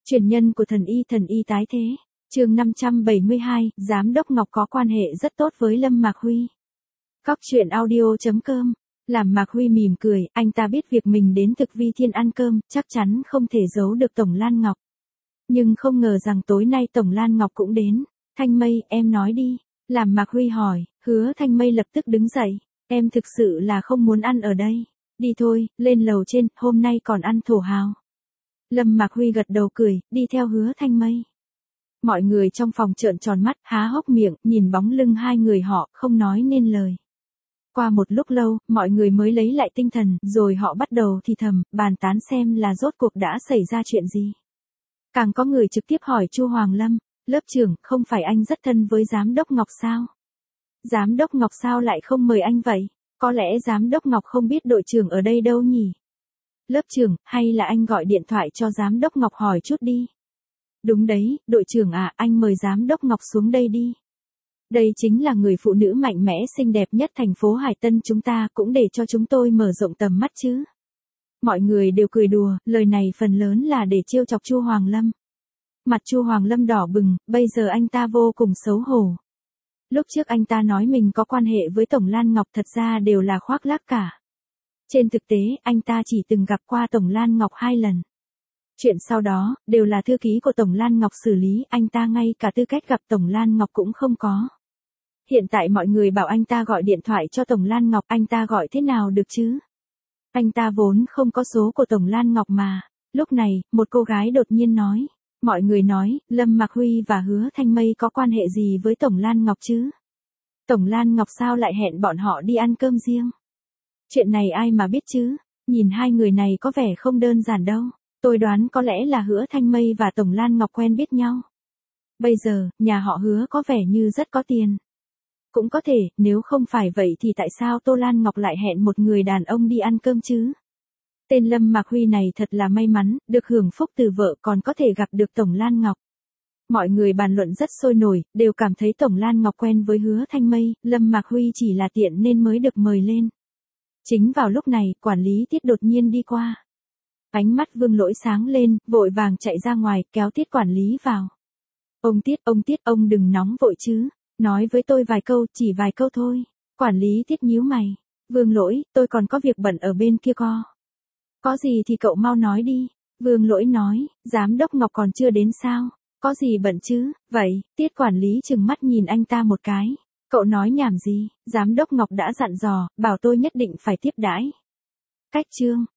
Truyền nhân của thần y tái thế. Chương 572, Giám đốc Ngọc có quan hệ rất tốt với Lâm Mạc Huy. Góc truyện audio.com. Làm Mạc Huy mỉm cười, anh ta biết việc mình đến Thực Vi Thiên ăn cơm, chắc chắn không thể giấu được Tổng Lan Ngọc. Nhưng không ngờ rằng tối nay Tổng Lan Ngọc cũng đến. Thanh Mây, em nói đi. Làm Mạc Huy hỏi, Hứa Thanh Mây lập tức đứng dậy. Em thực sự là không muốn ăn ở đây. Đi thôi, lên lầu trên, hôm nay còn ăn thổ hào. Lâm Mạc Huy gật đầu cười, đi theo Hứa Thanh Mây. Mọi người trong phòng trợn tròn mắt, há hốc miệng, nhìn bóng lưng hai người họ, không nói nên lời. Qua một lúc lâu, mọi người mới lấy lại tinh thần, rồi họ bắt đầu thì thầm, bàn tán xem là rốt cuộc đã xảy ra chuyện gì. Càng có người trực tiếp hỏi Chu Hoàng Lâm, lớp trưởng, không phải anh rất thân với Giám đốc Ngọc sao? Giám đốc Ngọc sao lại không mời anh vậy? Có lẽ Giám đốc Ngọc không biết đội trưởng ở đây đâu nhỉ? Lớp trưởng, hay là anh gọi điện thoại cho Giám đốc Ngọc hỏi chút đi. Đúng đấy, đội trưởng à, anh mời Giám đốc Ngọc xuống đây đi. Đây chính là người phụ nữ mạnh mẽ xinh đẹp nhất thành phố Hải Tân chúng ta, cũng để cho chúng tôi mở rộng tầm mắt chứ. Mọi người đều cười đùa, lời này phần lớn là để trêu chọc Chu Hoàng Lâm. Mặt Chu Hoàng Lâm đỏ bừng, bây giờ anh ta vô cùng xấu hổ. Lúc trước anh ta nói mình có quan hệ với Tổng Lan Ngọc thật ra đều là khoác lác cả. Trên thực tế, anh ta chỉ từng gặp qua Tổng Lan Ngọc 2 lần. Chuyện sau đó, đều là thư ký của Tổng Lan Ngọc xử lý, anh ta ngay cả tư cách gặp Tổng Lan Ngọc cũng không có. Hiện tại mọi người bảo anh ta gọi điện thoại cho Tổng Lan Ngọc, anh ta gọi thế nào được chứ? Anh ta vốn không có số của Tổng Lan Ngọc mà. Lúc này, một cô gái đột nhiên nói. Mọi người nói, Lâm Mạc Huy và Hứa Thanh Mây có quan hệ gì với Tổng Lan Ngọc chứ? Tổng Lan Ngọc sao lại hẹn bọn họ đi ăn cơm riêng? Chuyện này ai mà biết chứ? Nhìn hai người này có vẻ không đơn giản đâu. Tôi đoán có lẽ là Hứa Thanh Mây và Tổng Lan Ngọc quen biết nhau. Bây giờ, nhà họ Hứa có vẻ như rất có tiền. Cũng có thể, nếu không phải vậy thì tại sao Tô Lan Ngọc lại hẹn một người đàn ông đi ăn cơm chứ? Tên Lâm Mạc Huy này thật là may mắn, được hưởng phúc từ vợ còn có thể gặp được Tổng Lan Ngọc. Mọi người bàn luận rất sôi nổi, đều cảm thấy Tổng Lan Ngọc quen với Hứa Thanh Mây, Lâm Mạc Huy chỉ là tiện nên mới được mời lên. Chính vào lúc này, quản lý Tiết đột nhiên đi qua. Ánh mắt Vương Lỗi sáng lên, vội vàng chạy ra ngoài, kéo Tiết quản lý vào. Ông Tiết, ông đừng nóng vội chứ. Nói với tôi vài câu, chỉ vài câu thôi. Quản lý Tiết nhíu mày. Vương Lỗi, tôi còn có việc bận ở bên kia co. Có gì thì cậu mau nói đi. Vương Lỗi nói, Giám đốc Ngọc còn chưa đến sao? Có gì bận chứ? Vậy, Tiết quản lý trừng mắt nhìn anh ta một cái. Cậu nói nhảm gì? Giám đốc Ngọc đã dặn dò, bảo tôi nhất định phải tiếp đãi. Cách chương.